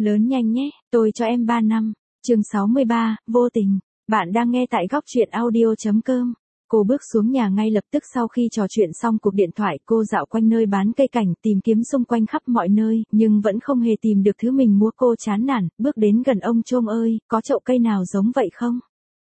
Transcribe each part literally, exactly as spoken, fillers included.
Lớn nhanh nhé, tôi cho em ba năm. Chương sáu mươi ba, vô tình. Bạn đang nghe tại góc truyện audio.com. Cô bước xuống nhà ngay lập tức sau khi trò chuyện xong cuộc điện thoại, cô dạo quanh nơi bán cây cảnh, tìm kiếm xung quanh khắp mọi nơi, nhưng vẫn không hề tìm được thứ mình mua. Cô chán nản, bước đến gần ông Trôm ơi, có chậu cây nào giống vậy không?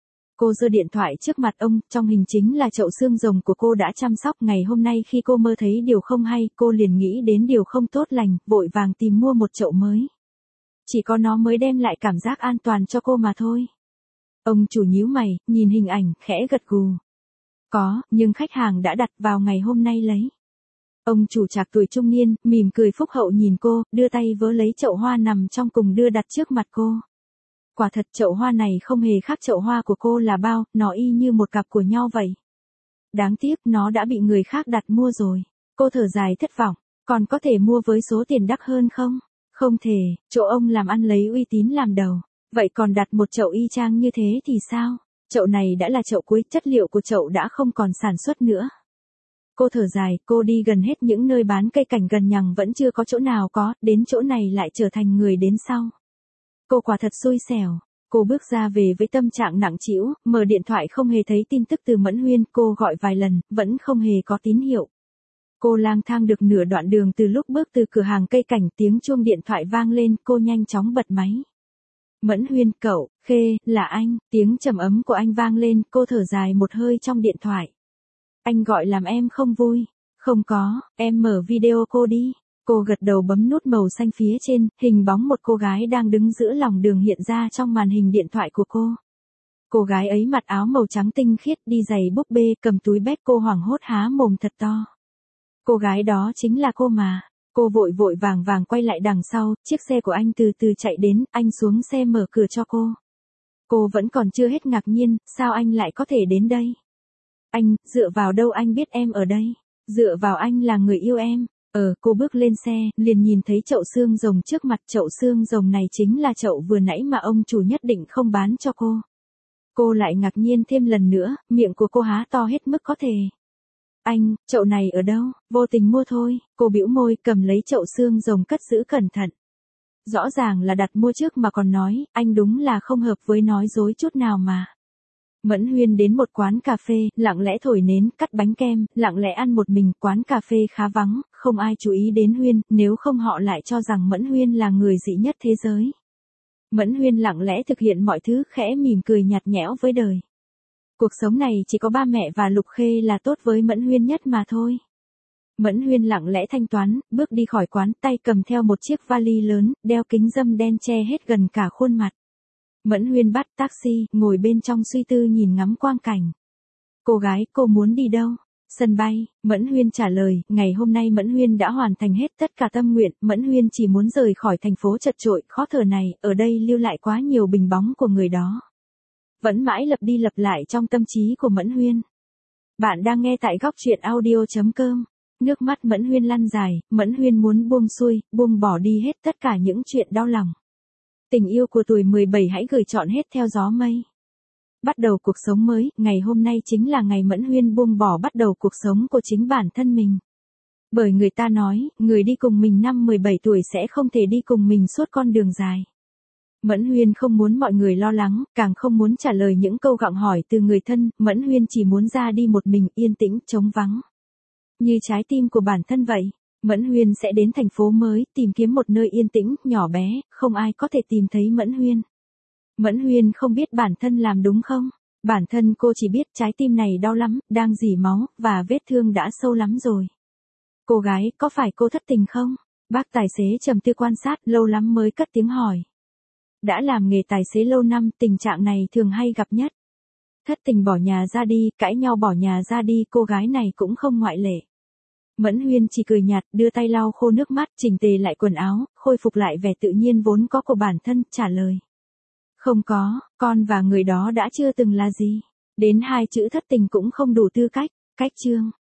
Cô giơ điện thoại trước mặt ông, trong hình chính là chậu xương rồng của cô đã chăm sóc. Ngày hôm nay khi cô mơ thấy điều không hay, cô liền nghĩ đến điều không tốt lành, vội vàng tìm mua một chậu mới. Chỉ có nó mới đem lại cảm giác an toàn cho cô mà thôi. Ông chủ nhíu mày, nhìn hình ảnh, khẽ gật gù. Có, nhưng khách hàng đã đặt vào ngày hôm nay lấy. Ông chủ trạc tuổi trung niên, mỉm cười phúc hậu nhìn cô, đưa tay vớ lấy chậu hoa nằm trong cùng đưa đặt trước mặt cô. Quả thật chậu hoa này không hề khác chậu hoa của cô là bao, nó y như một cặp của nhau vậy. Đáng tiếc nó đã bị người khác đặt mua rồi. Cô thở dài thất vọng, còn có thể mua với số tiền đắt hơn không? Không thể, chỗ ông làm ăn lấy uy tín làm đầu. Vậy còn đặt một chậu y chang như thế thì sao? Chậu này đã là chậu cuối, chất liệu của chậu đã không còn sản xuất nữa. Cô thở dài, cô đi gần hết những nơi bán cây cảnh gần nhằng vẫn chưa có chỗ nào có, đến chỗ này lại trở thành người đến sau. Cô quả thật xui xẻo. Cô bước ra về với tâm trạng nặng trĩu, mở điện thoại không hề thấy tin tức từ Mẫn Huyên, cô gọi vài lần, vẫn không hề có tín hiệu. Cô lang thang được nửa đoạn đường từ lúc bước từ cửa hàng cây cảnh, tiếng chuông điện thoại vang lên, cô nhanh chóng bật máy. Mẫn Huyên, cậu, Khê, là anh, tiếng trầm ấm của anh vang lên, cô thở dài một hơi trong điện thoại. Anh gọi làm em không vui. Không có, em mở video cô đi. Cô gật đầu bấm nút màu xanh phía trên, hình bóng một cô gái đang đứng giữa lòng đường hiện ra trong màn hình điện thoại của cô. Cô gái ấy mặc áo màu trắng tinh khiết, đi giày búp bê, cầm túi bét, cô hoảng hốt há mồm thật to. Cô gái đó chính là cô mà. Cô vội vội vàng vàng quay lại đằng sau, chiếc xe của anh từ từ chạy đến, anh xuống xe mở cửa cho cô. Cô vẫn còn chưa hết ngạc nhiên, sao anh lại có thể đến đây? Anh, dựa vào đâu anh biết em ở đây? Dựa vào anh là người yêu em. Ờ, cô bước lên xe, liền nhìn thấy chậu xương rồng trước mặt. Chậu xương rồng này chính là chậu vừa nãy mà ông chủ nhất định không bán cho cô. Cô lại ngạc nhiên thêm lần nữa, miệng của cô há to hết mức có thể. Anh, chậu này ở đâu? Vô tình mua thôi. Cô bĩu môi, cầm lấy chậu xương rồng cất giữ cẩn thận. Rõ ràng là đặt mua trước mà còn nói, anh đúng là không hợp với nói dối chút nào mà. Mẫn Huyên đến một quán cà phê, lặng lẽ thổi nến, cắt bánh kem, lặng lẽ ăn một mình. Quán cà phê khá vắng, không ai chú ý đến Huyên, nếu không họ lại cho rằng Mẫn Huyên là người dị nhất thế giới. Mẫn Huyên lặng lẽ thực hiện mọi thứ, khẽ mỉm cười nhạt nhẽo với đời. Cuộc sống này chỉ có ba mẹ và Lục Khê là tốt với Mẫn Huyên nhất mà thôi. Mẫn Huyên lặng lẽ thanh toán, bước đi khỏi quán, tay cầm theo một chiếc vali lớn, đeo kính râm đen che hết gần cả khuôn mặt. Mẫn Huyên bắt taxi, ngồi bên trong suy tư nhìn ngắm quang cảnh. Cô gái, cô muốn đi đâu? Sân bay. Mẫn Huyên trả lời, ngày hôm nay Mẫn Huyên đã hoàn thành hết tất cả tâm nguyện, Mẫn Huyên chỉ muốn rời khỏi thành phố chật chội, khó thở này, ở đây lưu lại quá nhiều bình bóng của người đó. Vẫn mãi lặp đi lặp lại trong tâm trí của Mẫn Huyên. Bạn đang nghe tại góc truyện audio.com. Nước mắt Mẫn Huyên lăn dài, Mẫn Huyên muốn buông xuôi, buông bỏ đi hết tất cả những chuyện đau lòng. Tình yêu của tuổi mười bảy hãy gửi trọn hết theo gió mây. Bắt đầu cuộc sống mới, ngày hôm nay chính là ngày Mẫn Huyên buông bỏ bắt đầu cuộc sống của chính bản thân mình. Bởi người ta nói, người đi cùng mình năm mười bảy tuổi sẽ không thể đi cùng mình suốt con đường dài. Mẫn Huyên không muốn mọi người lo lắng, càng không muốn trả lời những câu gặng hỏi từ người thân, Mẫn Huyên chỉ muốn ra đi một mình, yên tĩnh, trống vắng. Như trái tim của bản thân vậy, Mẫn Huyên sẽ đến thành phố mới, tìm kiếm một nơi yên tĩnh, nhỏ bé, không ai có thể tìm thấy Mẫn Huyên. Mẫn Huyên không biết bản thân làm đúng không? Bản thân cô chỉ biết trái tim này đau lắm, đang rỉ máu, và vết thương đã sâu lắm rồi. Cô gái, có phải cô thất tình không? Bác tài xế trầm tư quan sát, lâu lắm mới cất tiếng hỏi. Đã làm nghề tài xế lâu năm, tình trạng này thường hay gặp nhất. Thất tình bỏ nhà ra đi, cãi nhau bỏ nhà ra đi, cô gái này cũng không ngoại lệ. Mẫn Huyên chỉ cười nhạt, đưa tay lau khô nước mắt, chỉnh tề lại quần áo, khôi phục lại vẻ tự nhiên vốn có của bản thân, trả lời. Không có, con và người đó đã chưa từng là gì. Đến hai chữ thất tình cũng không đủ tư cách. Cách chương.